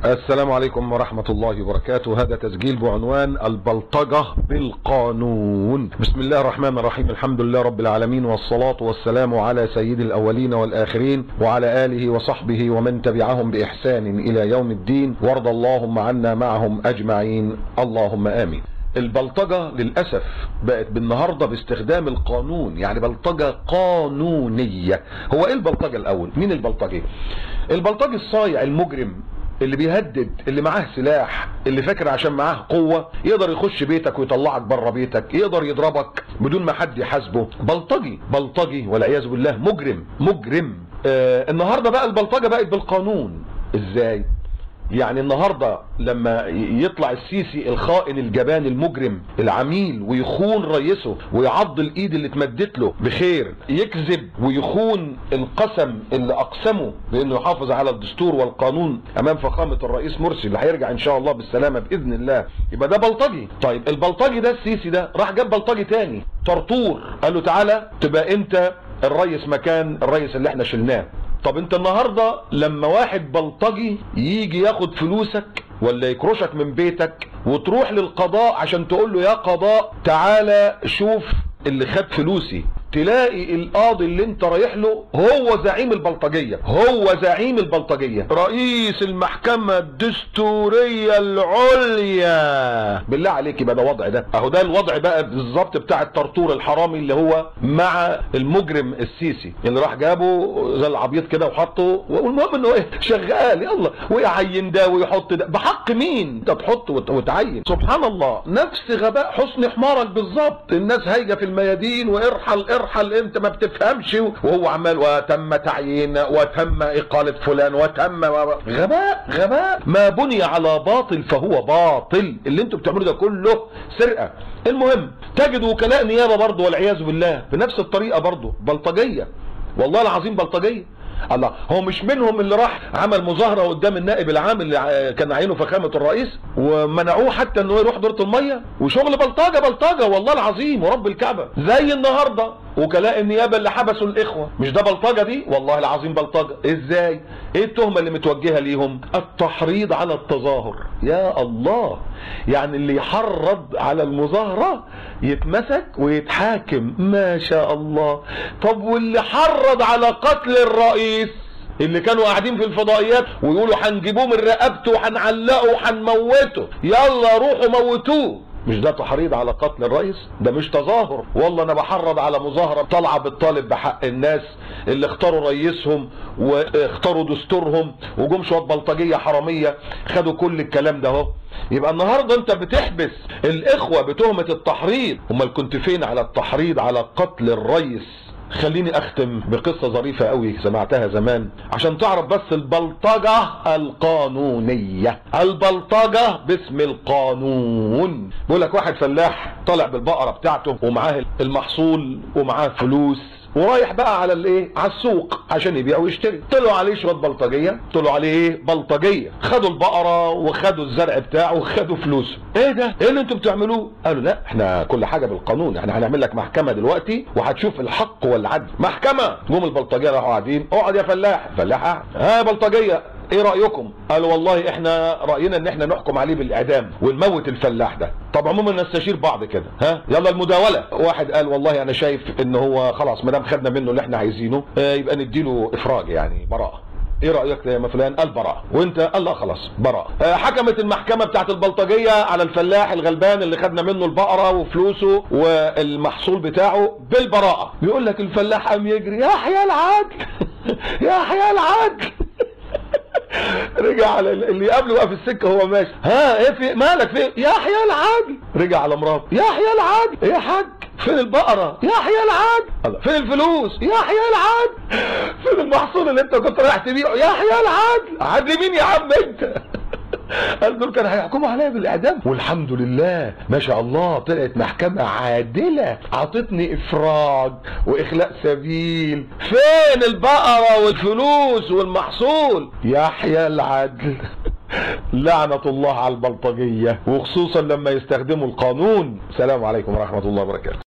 السلام عليكم ورحمة الله وبركاته. هذا تسجيل بعنوان البلطجة بالقانون. بسم الله الرحمن الرحيم. الحمد لله رب العالمين، والصلاة والسلام على سيد الأولين والآخرين وعلى آله وصحبه ومن تبعهم بإحسان إلى يوم الدين، وارض اللهم عنا معهم أجمعين، اللهم آمين. البلطجة للأسف بقت بالنهاردة باستخدام القانون، يعني بلطجة قانونية. هو ايه البلطجة الأول؟ مين البلطجي؟ البلطجي الصايع المجرم اللي بيهدد، اللي معاه سلاح، اللي فاكر عشان معاه قوة يقدر يخش بيتك ويطلعك بره بيتك، يقدر يضربك بدون ما حد يحاسبه. بلطجي والعياذ بالله، مجرم. النهاردة بقى البلطجة بقت بالقانون. ازاي؟ يعني النهاردة لما يطلع السيسي الخائن الجبان المجرم العميل ويخون رئيسه ويعض الايد اللي اتمدت له بخير، يكذب ويخون القسم اللي اقسمه بانه يحافظ على الدستور والقانون امام فخامة الرئيس مرسي اللي هيرجع ان شاء الله بالسلامة باذن الله، يبقى ده بلطجي. طيب البلطجي ده السيسي ده راح جاب بلطجي تاني طرطور، قال له تعالى تبقى انت الرئيس مكان الرئيس اللي احنا شلناه. طب انت النهاردة لما واحد بلطجي يجي ياخد فلوسك ولا يكرشك من بيتك وتروح للقضاء عشان تقول له يا قضاء تعالى شوف اللي خد فلوسي، تلاقي القاضي اللي انت رايح له هو زعيم البلطجية، رئيس المحكمة الدستورية العليا. بالله عليك يبقى ده وضع ده؟ اهو ده الوضع بقى بالظبط بتاع الطرطور الحرامي اللي هو مع المجرم السيسي اللي راح جابه زي العبيط كده وحطه، والمهم انه ايه شغال يلا ويعين ده ويحط ده. بحق مين انت تحط وتعين؟ سبحان الله، نفس غباء حسن حمارك بالظبط. الناس هايجه في الميادين وارحل انت ما بتفهمش، وهو عمال وتم تعيين وتم اقالة فلان وتم غباء. ما بني على باطل فهو باطل. اللي انتوا بتعملوا ده كله سرقة. المهم تجد وكلاء نيابة برضه والعياذ بالله بنفس الطريقة برضه بلطجية، والله العظيم بلطجية. الله، هو مش منهم اللي راح عمل مظاهرة قدام النائب العام اللي كان عينه فخامة الرئيس ومنعوه حتى انه يروح دورة المية؟ وشغل بلطجة والله العظيم ورب الكعبة. زي النهاردة وكلاء النيابة اللي حبسوا الاخوة، مش ده بلطجة دي؟ والله العظيم بلطجة. ازاي؟ ايه التهمة اللي متوجهة ليهم؟ التحريض على التظاهر. يا الله، يعني اللي يحرض على المظاهرة يتمسك ويتحاكم، ما شاء الله. طب واللي حرض على قتل الرئيس اللي كانوا قاعدين في الفضائيات ويقولوا هنجيبوه من رقبته وهنعلقه وهنموته، يلا روحوا موتوه، مش ده تحريض على قتل الرئيس؟ ده مش تظاهر. والله انا بحرض على مظاهرة طالعة بتطالب بحق الناس اللي اختاروا رئيسهم واختاروا دستورهم، وجم شوية بلطجية حرامية خدوا كل الكلام ده اهو. يبقى النهاردة انت بتحبس الاخوة بتهمة التحريض، امال كنت فين على التحريض على قتل الرئيس؟ خليني اختم بقصة ظريفة قوي سمعتها زمان عشان تعرف بس البلطجة القانونية. البلطجة باسم القانون. بيقول لك واحد فلاح طالع بالبقرة بتاعته ومعاه المحصول ومعاه فلوس ورايح بقى على الايه، على السوق عشان يبيع ويشتري. طلعوا عليه شويه بلطجيه، طلعوا عليه ايه، بلطجيه، خدوا البقره وخدوا الزرع بتاعه وخدوا فلوسه. ايه ده؟ ايه اللي انتوا بتعملوه؟ قالوا لا احنا كل حاجه بالقانون، احنا هنعمل لك محكمه دلوقتي وهتشوف الحق والعدل. محكمه. جم البلطجيه راحوا قاعدين، اقعد يا فلاح. فلاح قاعد. ها بلطجيه ايه رايكم؟ قالوا والله احنا راينا ان احنا نحكم عليه بالاعدام ونموت الفلاح ده. طب عموما نستشير بعض كده، ها يلا المداوله. واحد قال والله انا شايف ان هو خلاص ما دام خدنا منه اللي احنا عايزينه يبقى نديله افراج، يعني براءه. ايه رايك يا فلان؟ قال براءه. وانت؟ قال لا خلاص براءه. حكمت المحكمه بتاعت البلطجيه على الفلاح الغلبان اللي خدنا منه البقره وفلوسه والمحصول بتاعه بالبراءه. بيقول لك الفلاح قام يجري، يا حيا العدل يا حيا العدل. رجع على اللي قبله بقى في السكه هو ماشي، ها ايه في مالك في؟ يا حيا العدل. رجع على مراته، يا حيا العدل. ايه يا حاج؟ فين البقره؟ يا حيا العدل. فين الفلوس؟ يا حيا العدل. فين المحصول اللي انت كنت رايح تبيعه؟ يا حيا العدل. عدل مين يا عم انت؟ قال دول كانوا هيحكموا عليا بالاعدام. والحمد لله ما شاء الله طلعت محكمه عادله، عطتني افراج واخلاء سبيل. فين البقره والفلوس والمحصول؟ يحيى العدل. لعنة الله على البلطجيه، وخصوصا لما يستخدموا القانون. السلام عليكم ورحمه الله وبركاته.